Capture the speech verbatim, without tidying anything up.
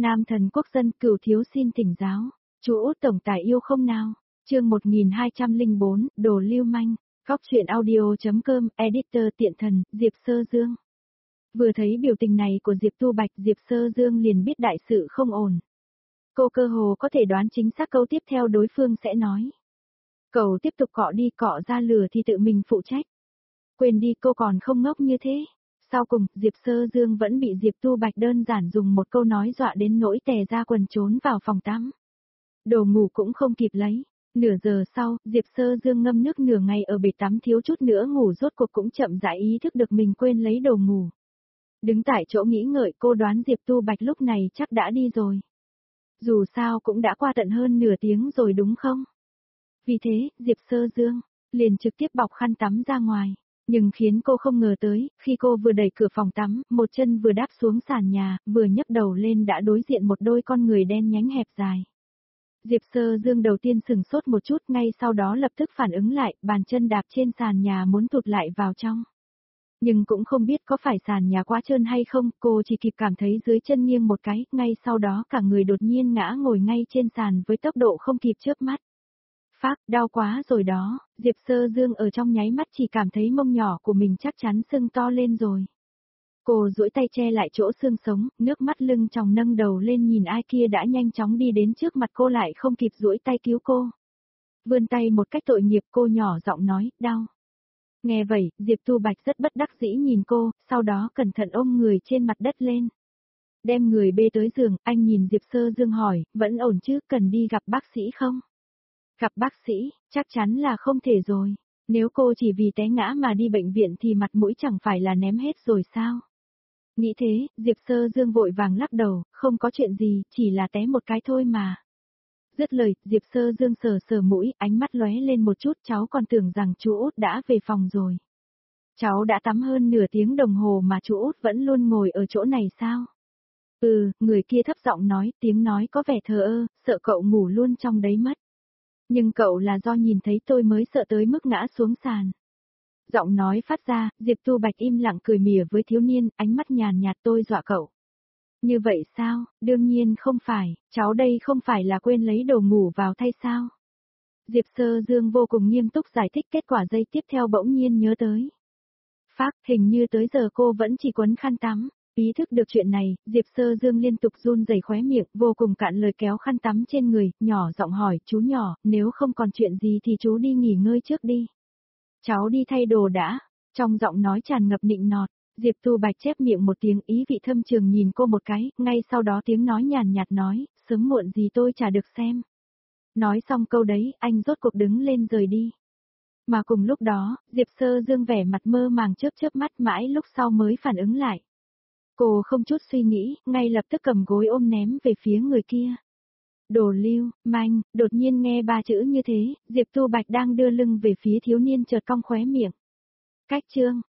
Nam thần quốc dân cửu thiếu xin thỉnh giáo. Chú Út tổng tài yêu không nào? Chương một nghìn hai trăm lẻ bốn, đồ lưu manh. Góc truyện audio.com, editor tiện thần, Diệp Sơ Dương. Vừa thấy biểu tình này của Diệp Tu Bạch, Diệp Sơ Dương liền biết đại sự không ổn. Cô cơ hồ có thể đoán chính xác câu tiếp theo đối phương sẽ nói. Cậu tiếp tục cọ đi, cọ ra lửa thì tự mình phụ trách. Quên đi, cô còn không ngốc như thế. Sau cùng, Diệp Sơ Dương vẫn bị Diệp Tu Bạch đơn giản dùng một câu nói dọa đến nỗi tè ra quần trốn vào phòng tắm. Đồ ngủ cũng không kịp lấy. Nửa giờ sau, Diệp Sơ Dương ngâm nước nửa ngày ở bể tắm thiếu chút nữa ngủ rốt cuộc cũng chậm rãi ý thức được mình quên lấy đồ ngủ. Đứng tại chỗ nghĩ ngợi, cô đoán Diệp Tu Bạch lúc này chắc đã đi rồi. Dù sao cũng đã qua tận hơn nửa tiếng rồi đúng không? Vì thế, Diệp Sơ Dương liền trực tiếp bọc khăn tắm ra ngoài. Nhưng khiến cô không ngờ tới, khi cô vừa đẩy cửa phòng tắm, một chân vừa đáp xuống sàn nhà, vừa nhấc đầu lên đã đối diện một đôi con người đen nhánh hẹp dài. Diệp Sơ Dương đầu tiên sừng sốt một chút, ngay sau đó lập tức phản ứng lại, bàn chân đạp trên sàn nhà muốn tụt lại vào trong. Nhưng cũng không biết có phải sàn nhà quá trơn hay không, cô chỉ kịp cảm thấy dưới chân nghiêng một cái, ngay sau đó cả người đột nhiên ngã ngồi ngay trên sàn với tốc độ không kịp chớp mắt. Phác, đau quá rồi đó, Diệp Sơ Dương ở trong nháy mắt chỉ cảm thấy mông nhỏ của mình chắc chắn sưng to lên rồi. Cô duỗi tay che lại chỗ xương sống, nước mắt lưng tròng nâng đầu lên nhìn ai kia đã nhanh chóng đi đến trước mặt cô lại không kịp duỗi tay cứu cô. Vươn tay một cách tội nghiệp, cô nhỏ giọng nói, đau. Nghe vậy, Diệp Tu Bạch rất bất đắc dĩ nhìn cô, sau đó cẩn thận ôm người trên mặt đất lên. Đem người bê tới giường, anh nhìn Diệp Sơ Dương hỏi, vẫn ổn chứ, cần đi gặp bác sĩ không? Gặp bác sĩ, chắc chắn là không thể rồi. Nếu cô chỉ vì té ngã mà đi bệnh viện thì mặt mũi chẳng phải là ném hết rồi sao? Nghĩ thế, Diệp Sơ Dương vội vàng lắc đầu, không có chuyện gì, chỉ là té một cái thôi mà. Dứt lời, Diệp Sơ Dương sờ sờ mũi, ánh mắt lóe lên một chút, cháu còn tưởng rằng chú Út đã về phòng rồi. Cháu đã tắm hơn nửa tiếng đồng hồ mà chú Út vẫn luôn ngồi ở chỗ này sao? Ừ, người kia thấp giọng nói, tiếng nói có vẻ thờ ơ, sợ cậu ngủ luôn trong đấy mất. Nhưng cậu là do nhìn thấy tôi mới sợ tới mức ngã xuống sàn. Giọng nói phát ra, Diệp Tu Bạch im lặng cười mỉa với thiếu niên, ánh mắt nhàn nhạt, tôi dọa cậu. Như vậy sao, đương nhiên không phải, cháu đây không phải là quên lấy đồ ngủ vào thay sao? Diệp Sơ Dương vô cùng nghiêm túc giải thích, kết quả giây tiếp theo bỗng nhiên nhớ tới. Phác, hình như tới giờ cô vẫn chỉ quấn khăn tắm. Ý thức được chuyện này, Diệp Sơ Dương liên tục run rẩy khóe miệng, vô cùng cạn lời kéo khăn tắm trên người, nhỏ giọng hỏi, chú nhỏ, nếu không còn chuyện gì thì chú đi nghỉ ngơi trước đi. Cháu đi thay đồ đã, trong giọng nói tràn ngập nịnh nọt, Diệp Tu Bạch chép miệng một tiếng ý vị thâm trường nhìn cô một cái, ngay sau đó tiếng nói nhàn nhạt nói, sớm muộn gì tôi chả được xem. Nói xong câu đấy, anh rốt cuộc đứng lên rời đi. Mà cùng lúc đó, Diệp Sơ Dương vẻ mặt mơ màng chớp chớp mắt mãi lúc sau mới phản ứng lại. Cô không chút suy nghĩ, ngay lập tức cầm gối ôm ném về phía người kia. Đồ lưu, manh, đột nhiên nghe ba chữ như thế, Diệp Tu Bạch đang đưa lưng về phía thiếu niên chợt cong khóe miệng. Cách chương,